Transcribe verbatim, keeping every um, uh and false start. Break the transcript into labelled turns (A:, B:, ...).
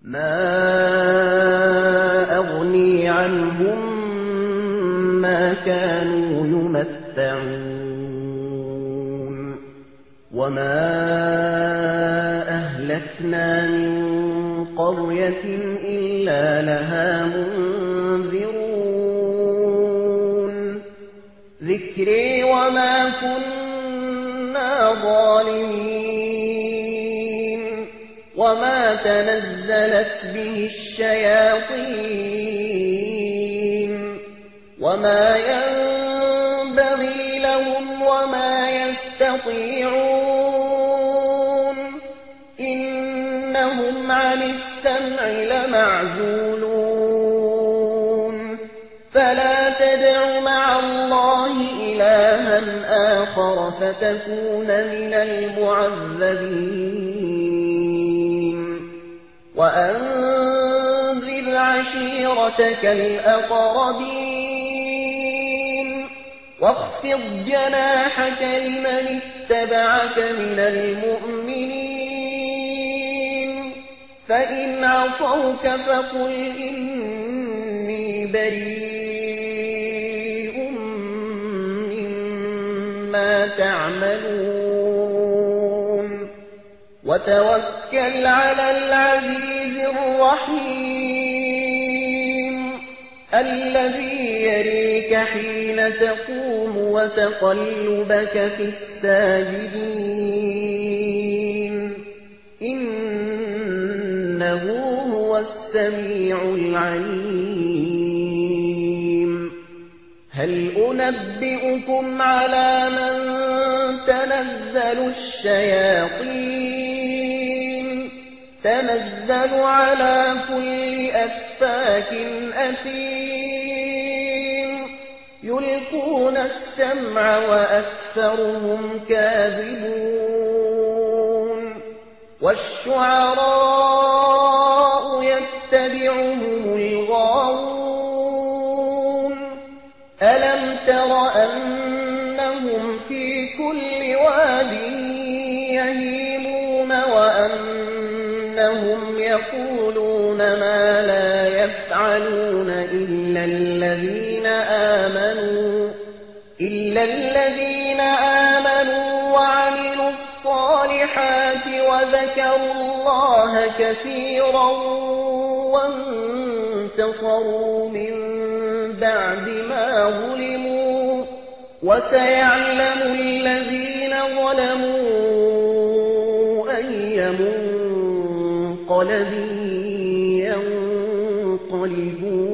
A: ما أغني عنهم ما كانوا يمتعون وما أهلكنا من قرية إلا لها منذرون ذكري وما كنا ظالمين وما تنزلت به الشياطين وما ينبغي لهم وما يستطيعون إنهم عن السمع لمعزولون فلا تدع مع الله إلها آخر فتكون من المعذبين وأنذر عشيرتك الأقربين واخفض جناحك لمن اتبعك من المؤمنين فإن عصوك فقل إني بريء مما تعملون وتوكل على العزيز الرحيم الذي يريك حين تقوم وتقلبك في الساجدين إنه هو السميع العليم هل أنبئكم على من تنزل الشياطين تنزل على كل أفاك أثيم يلقون السمع وأكثرهم كاذبون والشعراء يتبعهم الغاوون ألم تر أنهم في كل واد يهيمون وأنهم يقولون ما لا يفعلون إلا الذين آمنوا إلا الذين آمنوا وعملوا الصالحات وذكروا الله كثيرا وانتصروا من بعد ما ظلموا وسيعلم الذين ظلموا أي منقلب ينقلبون